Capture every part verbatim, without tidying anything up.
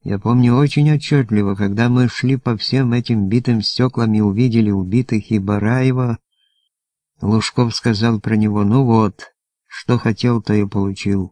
Я помню очень отчетливо, когда мы шли по всем этим битым стеклам и увидели убитых и Бараева, Лужков сказал про него: «Ну вот, что хотел, то и получил».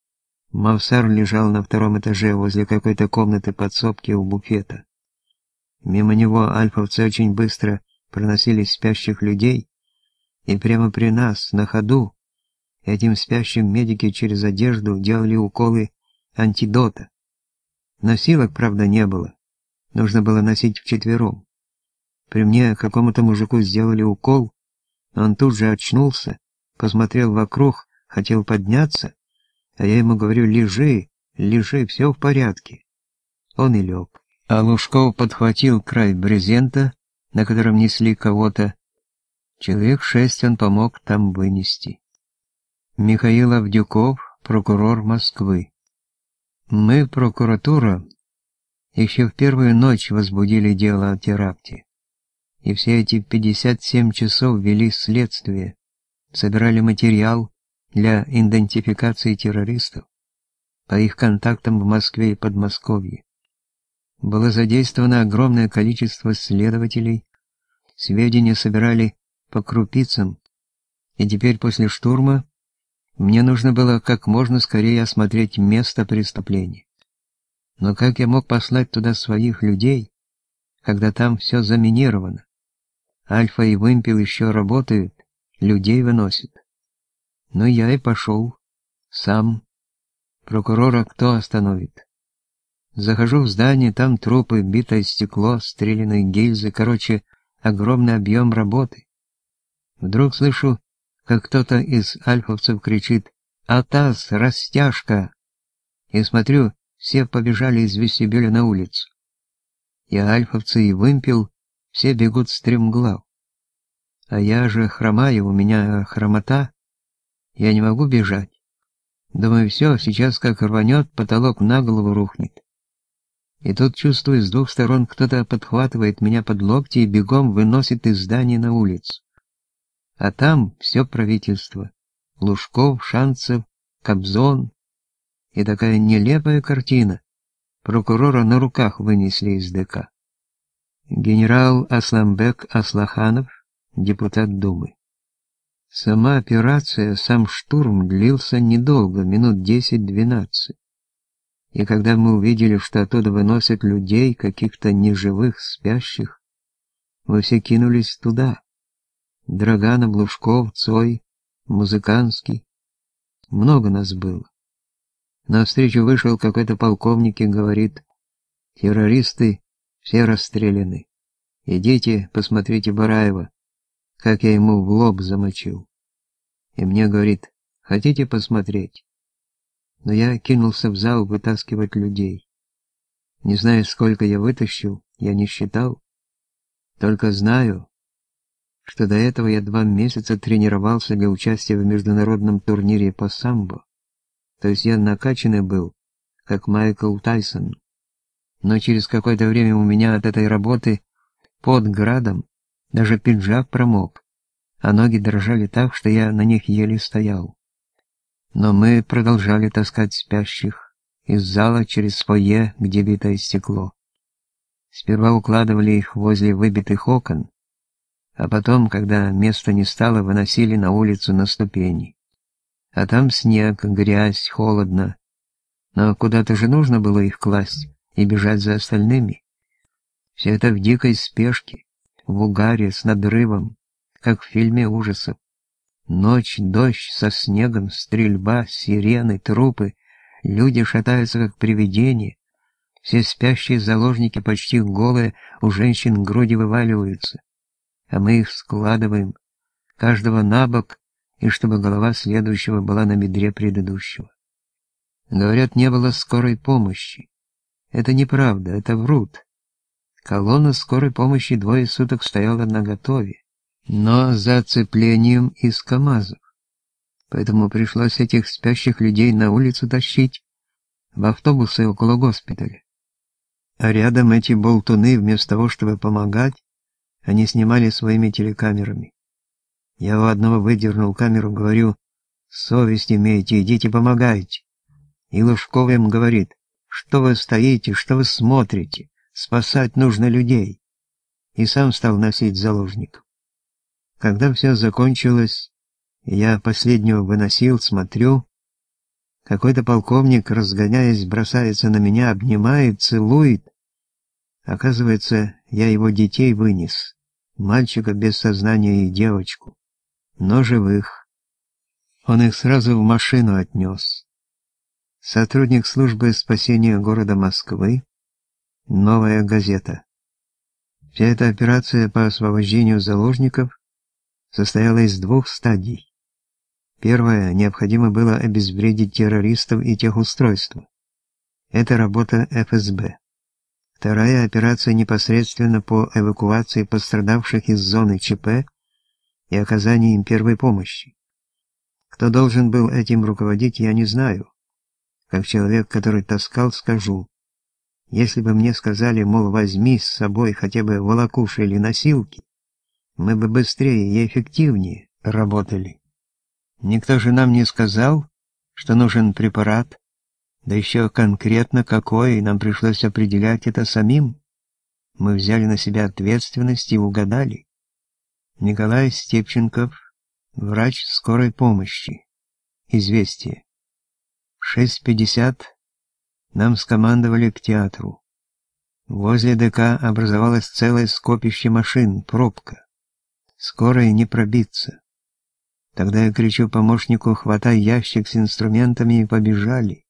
Мавсар лежал на втором этаже возле какой-то комнаты подсобки у буфета. Мимо него альфовцы очень быстро проносили спящих людей, и прямо при нас, на ходу, этим спящим медики через одежду делали уколы антидота. Носилок, правда, не было. Нужно было носить вчетвером. При мне какому-то мужику сделали укол, но он тут же очнулся, посмотрел вокруг, хотел подняться, а я ему говорю: «Лежи, лежи, все в порядке». Он и лег. А Лужков подхватил край брезента, на котором несли кого-то. Человек шесть он помог там вынести. Михаил Авдюков, прокурор Москвы. Мы, прокуратура, еще в первую ночь возбудили дело о теракте. И все эти пятьдесят семь часов вели следствие, собирали материал для идентификации террористов по их контактам в Москве и Подмосковье. Было задействовано огромное количество следователей, сведения собирали по крупицам, и теперь после штурма мне нужно было как можно скорее осмотреть место преступления. Но как я мог послать туда своих людей, когда там все заминировано? Альфа и Вымпел еще работают, людей выносят. Ну я и пошел. Сам. Прокурора кто остановит? Захожу в здание, там трупы, битое стекло, стреляные гильзы, короче, огромный объем работы. Вдруг слышу, как кто-то из альфовцев кричит: «Атас, растяжка!» И смотрю, все побежали из вестибюля на улицу. И альфовцы, и Вымпел, все бегут стремглав. А я же хромаю, у меня хромота, я не могу бежать. Думаю, все, сейчас как рванет, потолок на голову рухнет. И тут чувствую, с двух сторон кто-то подхватывает меня под локти и бегом выносит из здания на улицу. А там все правительство. Лужков, Шанцев, Кобзон. И такая нелепая картина. Прокурора на руках вынесли из ДК. Генерал Асламбек Аслаханов, депутат Думы. Сама операция, сам штурм длился недолго, минут десять-двенадцать. И когда мы увидели, что оттуда выносят людей, каких-то неживых, спящих, мы все кинулись туда. Драганов, Лужков, Цой, Музыканский. Много нас было. Навстречу вышел какой-то полковник и говорит: «Террористы все расстреляны. Идите, посмотрите Бараева, как я ему в лоб замочил». И мне говорит: «Хотите посмотреть?» Но я кинулся в зал вытаскивать людей. Не знаю, сколько я вытащил, я не считал. Только знаю, что до этого я два месяца тренировался для участия в международном турнире по самбо. То есть я накачанный был, как Майкл Тайсон. Но через какое-то время у меня от этой работы под градом даже пиджак промок, а ноги дрожали так, что я на них еле стоял. Но мы продолжали таскать спящих из зала через фойе, где битое стекло. Сперва укладывали их возле выбитых окон, а потом, когда места не стало, выносили на улицу на ступени. А там снег, грязь, холодно. Но куда-то же нужно было их класть и бежать за остальными. Все это в дикой спешке, в угаре, с надрывом, как в фильме ужасов. Ночь, дождь со снегом, стрельба, сирены, трупы, люди шатаются как привидения. Все спящие заложники почти голые, у женщин груди вываливаются. А мы их складываем, каждого на бок, и чтобы голова следующего была на бедре предыдущего. Говорят, не было скорой помощи. Это неправда, это врут. Колонна скорой помощи двое суток стояла наготове, но за оцеплением из КАМАЗов. Поэтому пришлось этих спящих людей на улицу тащить, в автобусы около госпиталя. А рядом эти болтуны, вместо того, чтобы помогать, они снимали своими телекамерами. Я у одного выдернул камеру, говорю: «Совесть имейте, идите помогайте». И Лужков им говорит: Что вы стоите, что вы смотрите? Спасать нужно людей!» И сам стал носить заложников. Когда все закончилось, я последнего выносил, смотрю, какой-то полковник, разгоняясь, бросается на меня, обнимает, целует. Оказывается, я его детей вынес, мальчика без сознания и девочку, но живых. Он их сразу в машину отнес. Сотрудник службы спасения города Москвы, «Новая газета». Вся эта операция по освобождению заложников состояла из двух стадий. Первая, необходимо было обезвредить террористов и техустройство. Это работа эф эс бэ. Вторая операция непосредственно по эвакуации пострадавших из зоны ЧП и оказанию им первой помощи. Кто должен был этим руководить, я не знаю. Как человек, который таскал, скажу. Если бы мне сказали, мол, возьми с собой хотя бы волокуши или носилки, мы бы быстрее и эффективнее работали. Никто же нам не сказал, что нужен препарат, да еще конкретно какой, и нам пришлось определять это самим. Мы взяли на себя ответственность и угадали. Николай Степченков, врач скорой помощи. Известие. В шесть пятьдесят нам скомандовали к театру. Возле ДК образовалось целое скопище машин, пробка. Скорой не пробиться. Тогда я кричу помощнику: «Хватай ящик с инструментами», и побежали.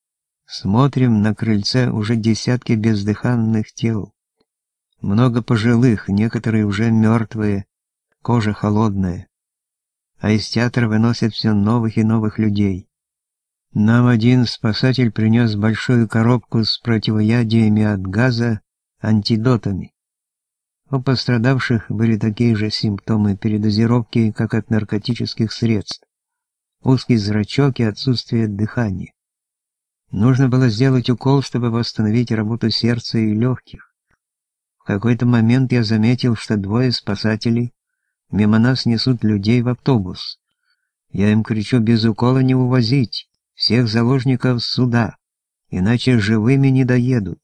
Смотрим, на крыльце уже десятки бездыханных тел. Много пожилых, некоторые уже мертвые, кожа холодная. А из театра выносят все новых и новых людей. Нам один спасатель принес большую коробку с противоядиями от газа, антидотами. У пострадавших были такие же симптомы передозировки, как от наркотических средств. Узкий зрачок и отсутствие дыхания. Нужно было сделать укол, чтобы восстановить работу сердца и легких. В какой-то момент я заметил, что двое спасателей мимо нас несут людей в автобус. Я им кричу: без укола не увозить, всех заложников сюда, иначе живыми не доедут.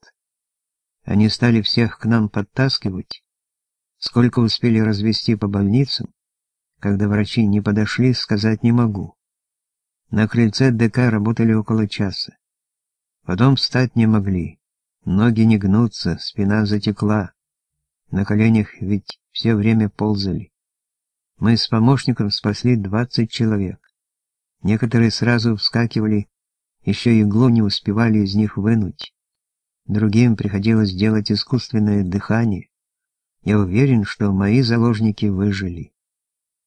Они стали всех к нам подтаскивать. Сколько успели развезти по больницам, когда врачи не подошли, сказать не могу. На крыльце ДК работали около часа. Потом встать не могли, ноги не гнутся, спина затекла. На коленях ведь все время ползали. Мы с помощником спасли двадцать человек. Некоторые сразу вскакивали, еще иглу не успевали из них вынуть. Другим приходилось делать искусственное дыхание. Я уверен, что мои заложники выжили.